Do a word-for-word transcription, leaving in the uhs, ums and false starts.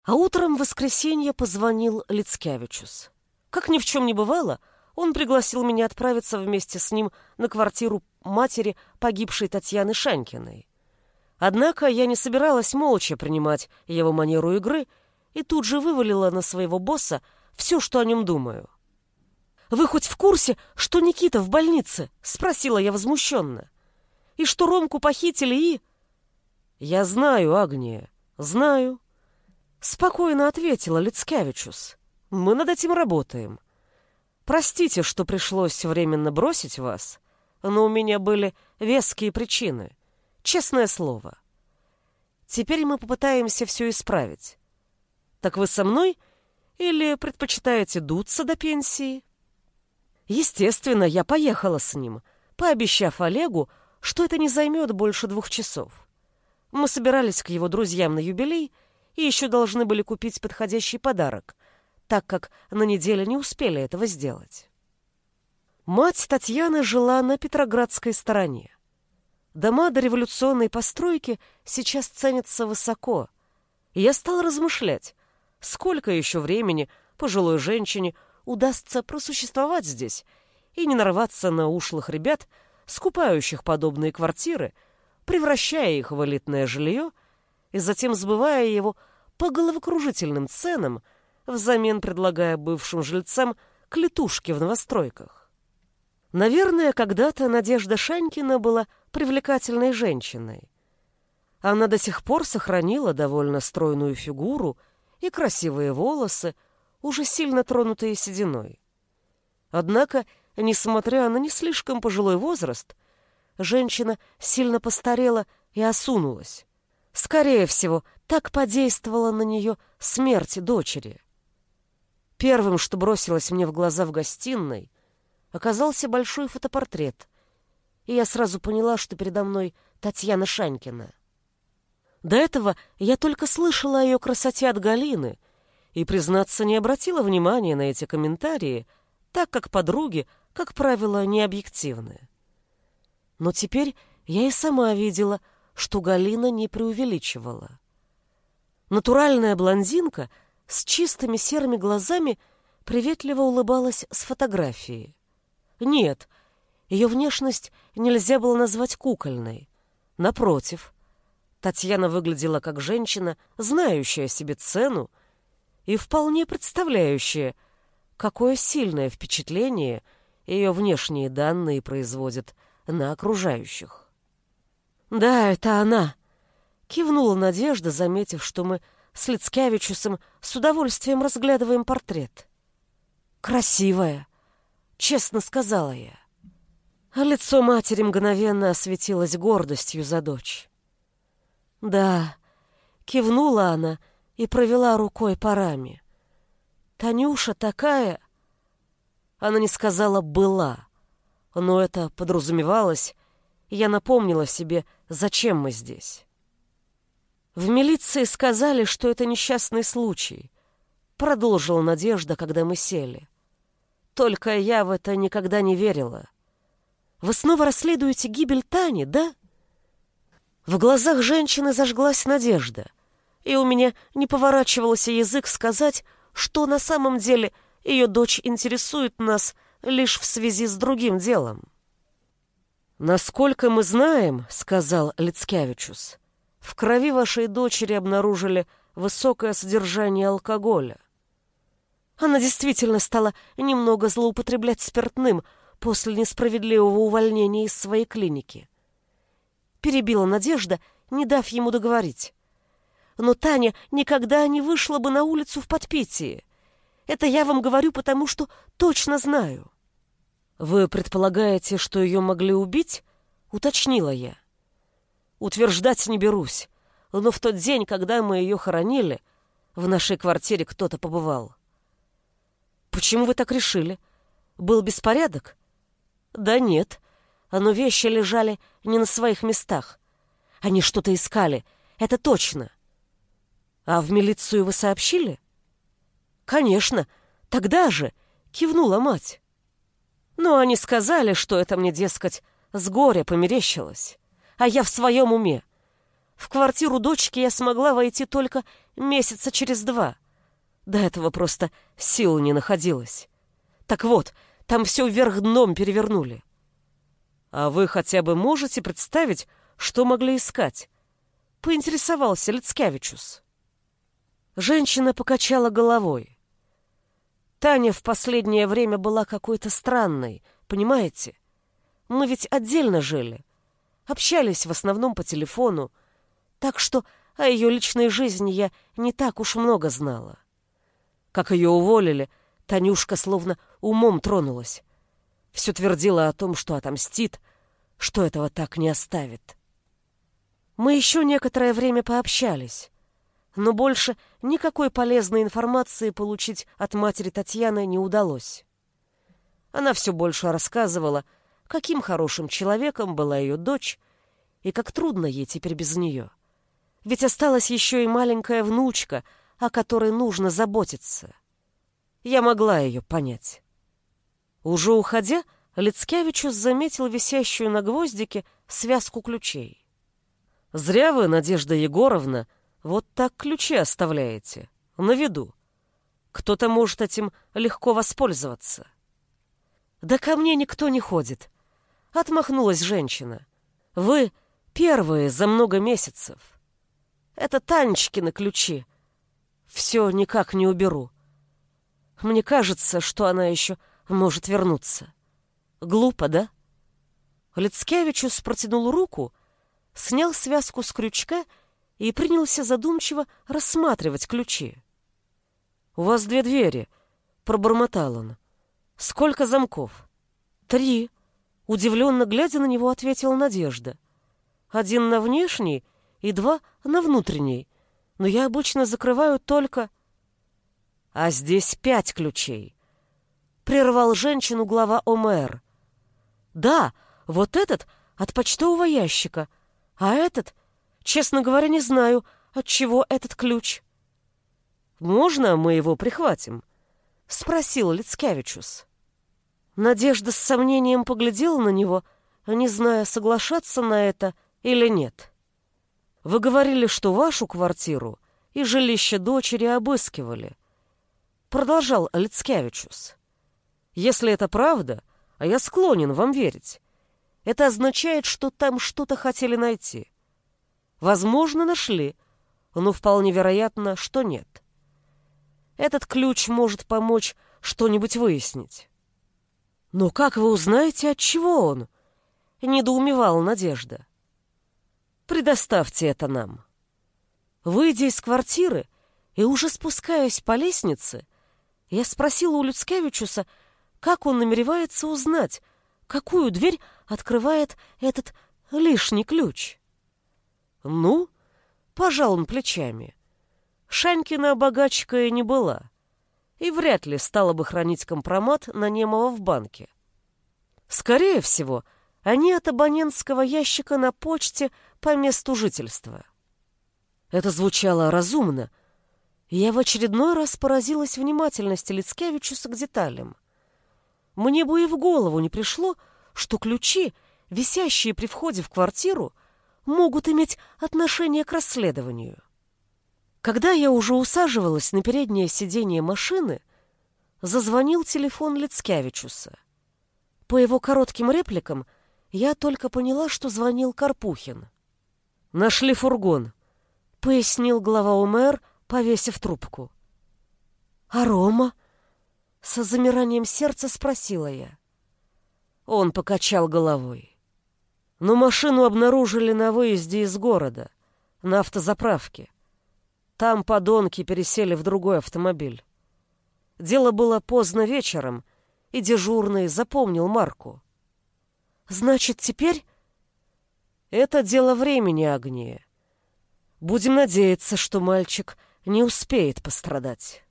А утром в воскресенье позвонил Лицкевичус. Как ни в чем не бывало, он пригласил меня отправиться вместе с ним на квартиру матери погибшей Татьяны Шанькиной. Однако я не собиралась молча принимать его манеру игры и тут же вывалила на своего босса все, что о нем думаю. «Вы хоть в курсе, что Никита в больнице?» — спросила я возмущенно. «И что Ромку похитили и...» «Я знаю, Агния, знаю», — спокойно ответила Лицкевичус. «Мы над этим работаем. Простите, что пришлось временно бросить вас, но у меня были веские причины. Честное слово. Теперь мы попытаемся все исправить. Так вы со мной или предпочитаете дуться до пенсии?» Естественно, я поехала с ним, пообещав Олегу, что это не займет больше двух часов. Мы собирались к его друзьям на юбилей и еще должны были купить подходящий подарок, так как на неделе не успели этого сделать. Мать Татьяны жила на Петроградской стороне. Дома дореволюционной постройки сейчас ценятся высоко, и я стал размышлять, сколько еще времени пожилой женщине удастся просуществовать здесь и не нарваться на ушлых ребят, скупающих подобные квартиры, превращая их в элитное жилье и затем сбывая его по головокружительным ценам, взамен предлагая бывшим жильцам клетушки в новостройках. Наверное, когда-то Надежда Шанькина была привлекательной женщиной. Она до сих пор сохранила довольно стройную фигуру и красивые волосы, уже сильно тронутые сединой. Однако, несмотря на не слишком пожилой возраст, женщина сильно постарела и осунулась. Скорее всего, так подействовала на нее смерть дочери. Первым, что бросилось мне в глаза в гостиной, оказался большой фотопортрет, и я сразу поняла, что передо мной Татьяна Шанькина. До этого я только слышала о ее красоте от Галины и, признаться, не обратила внимания на эти комментарии, так как подруги, как правило, не объективны. Но теперь я и сама видела, что Галина не преувеличивала. Натуральная блондинка с чистыми серыми глазами приветливо улыбалась с фотографии. Нет, ее внешность нельзя было назвать кукольной. Напротив, Татьяна выглядела как женщина, знающая себе цену и вполне представляющая, какое сильное впечатление ее внешние данные производят на окружающих. «Да, это она», — кивнула Надежда, заметив, что мы с Лицкевичусом с удовольствием разглядываем портрет. «Красивая», — честно сказала я. А лицо матери мгновенно осветилось гордостью за дочь. «Да», — кивнула она и провела рукой по раме. «Танюша такая...» Она не сказала «была», но это подразумевалось, и я напомнила себе, зачем мы здесь. В милиции сказали, что это несчастный случай, продолжила Надежда, когда мы сели. Только я в это никогда не верила. Вы снова расследуете гибель Тани, да? В глазах женщины зажглась надежда, и у меня не поворачивался язык сказать, что на самом деле ее дочь интересует нас лишь в связи с другим делом. «Насколько мы знаем, — сказал Лицкевичус, — в крови вашей дочери обнаружили высокое содержание алкоголя. Она действительно стала немного злоупотреблять спиртным после несправедливого увольнения из своей клиники». Перебила Надежда, не дав ему договорить. «Но Таня никогда не вышла бы на улицу в подпитии. Это я вам говорю, потому что точно знаю». «Вы предполагаете, что ее могли убить?» — уточнила я. «Утверждать не берусь, но в тот день, когда мы ее хоронили, в нашей квартире кто-то побывал». «Почему вы так решили? Был беспорядок?» «Да нет, но вещи лежали не на своих местах. Они что-то искали, это точно». «А в милицию вы сообщили?» «Конечно, тогда же», — кивнула мать. Но они сказали, что это мне, дескать, с горя померещилось, а я в своем уме. В квартиру дочки я смогла войти только месяца через два. До этого просто сил не находилось. Так вот, там все вверх дном перевернули. А вы хотя бы можете представить, что могли искать? Поинтересовался Лицкевичус. Женщина покачала головой. Таня в последнее время была какой-то странной, понимаете? Мы ведь отдельно жили, общались в основном по телефону, так что о ее личной жизни я не так уж много знала. Как ее уволили, Танюшка словно умом тронулась. Все твердила о том, что отомстит, что этого так не оставит. Мы еще некоторое время пообщались, но больше никакой полезной информации получить от матери Татьяны не удалось. Она все больше рассказывала, каким хорошим человеком была ее дочь и как трудно ей теперь без нее. Ведь осталась еще и маленькая внучка, о которой нужно заботиться. Я могла ее понять. Уже уходя, Лицкевичус заметил висящую на гвоздике связку ключей. «Зря вы, Надежда Егоровна, вот так ключи оставляете, на виду. Кто-то может этим легко воспользоваться». «Да ко мне никто не ходит», — отмахнулась женщина. «Вы первые за много месяцев. Это Танечкины ключи. Все никак не уберу. Мне кажется, что она еще может вернуться. Глупо, да?» Лицкевичус протянул руку, снял связку с крючка и принялся задумчиво рассматривать ключи. «У вас две двери», — пробормотал он. «Сколько замков?» «Три», — удивленно глядя на него, ответила Надежда. «Один на внешний и два на внутренний, но я обычно закрываю только...» «А здесь пять ключей», — прервал женщину глава ОМР. «Да, вот этот от почтового ящика, а этот, честно говоря, не знаю, от чего этот ключ». «Можно мы его прихватим?» — спросил Лицкевичус. Надежда с сомнением поглядела на него, не зная, соглашаться на это или нет. «Вы говорили, что вашу квартиру и жилище дочери обыскивали», — продолжал Лицкевичус. «Если это правда, а я склонен вам верить, это означает, что там что-то хотели найти. Возможно, нашли, но вполне вероятно, что нет. Этот ключ может помочь что-нибудь выяснить». «Но как вы узнаете, от чего он?» — недоумевала Надежда. «Предоставьте это нам». Выйдя из квартиры и уже спускаясь по лестнице, я спросила у Лицкевичуса, как он намеревается узнать, какую дверь открывает этот лишний ключ. «Ну», — пожал он плечами, — «Шанькина богачка и не была, и вряд ли стала бы хранить компромат на Немова в банке. Скорее всего, они от абонентского ящика на почте по месту жительства». Это звучало разумно, и я в очередной раз поразилась внимательности Лицкевичуса к деталям. Мне бы и в голову не пришло, что ключи, висящие при входе в квартиру, могут иметь отношение к расследованию. Когда я уже усаживалась на переднее сиденье машины, зазвонил телефон Лицкевичуса. По его коротким репликам я только поняла, что звонил Карпухин. «Нашли фургон», — пояснил глава ОМР, повесив трубку. «А Рома?» — со замиранием сердца спросила я. Он покачал головой. «Но машину обнаружили на выезде из города, на автозаправке. Там подонки пересели в другой автомобиль. Дело было поздно вечером, и дежурный запомнил марку». «Значит, теперь...» «Это дело времени, Агния. Будем надеяться, что мальчик не успеет пострадать».